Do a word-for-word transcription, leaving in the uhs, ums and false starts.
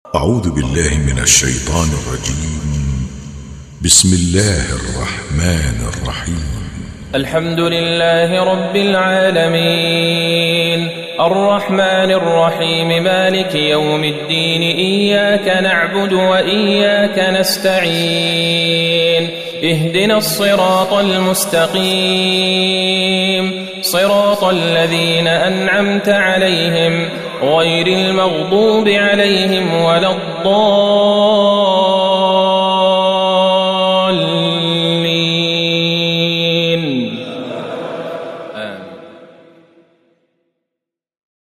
أعوذ بالله من الشيطان الرجيم. بسم الله الرحمن الرحيم. الحمد لله رب العالمين الرحمن الرحيم مالك يوم الدين إياك نعبد وإياك نستعين اهدنا الصراط المستقيم صراط الذين أنعمت عليهم غير المغضوب عليهم ولا الضالين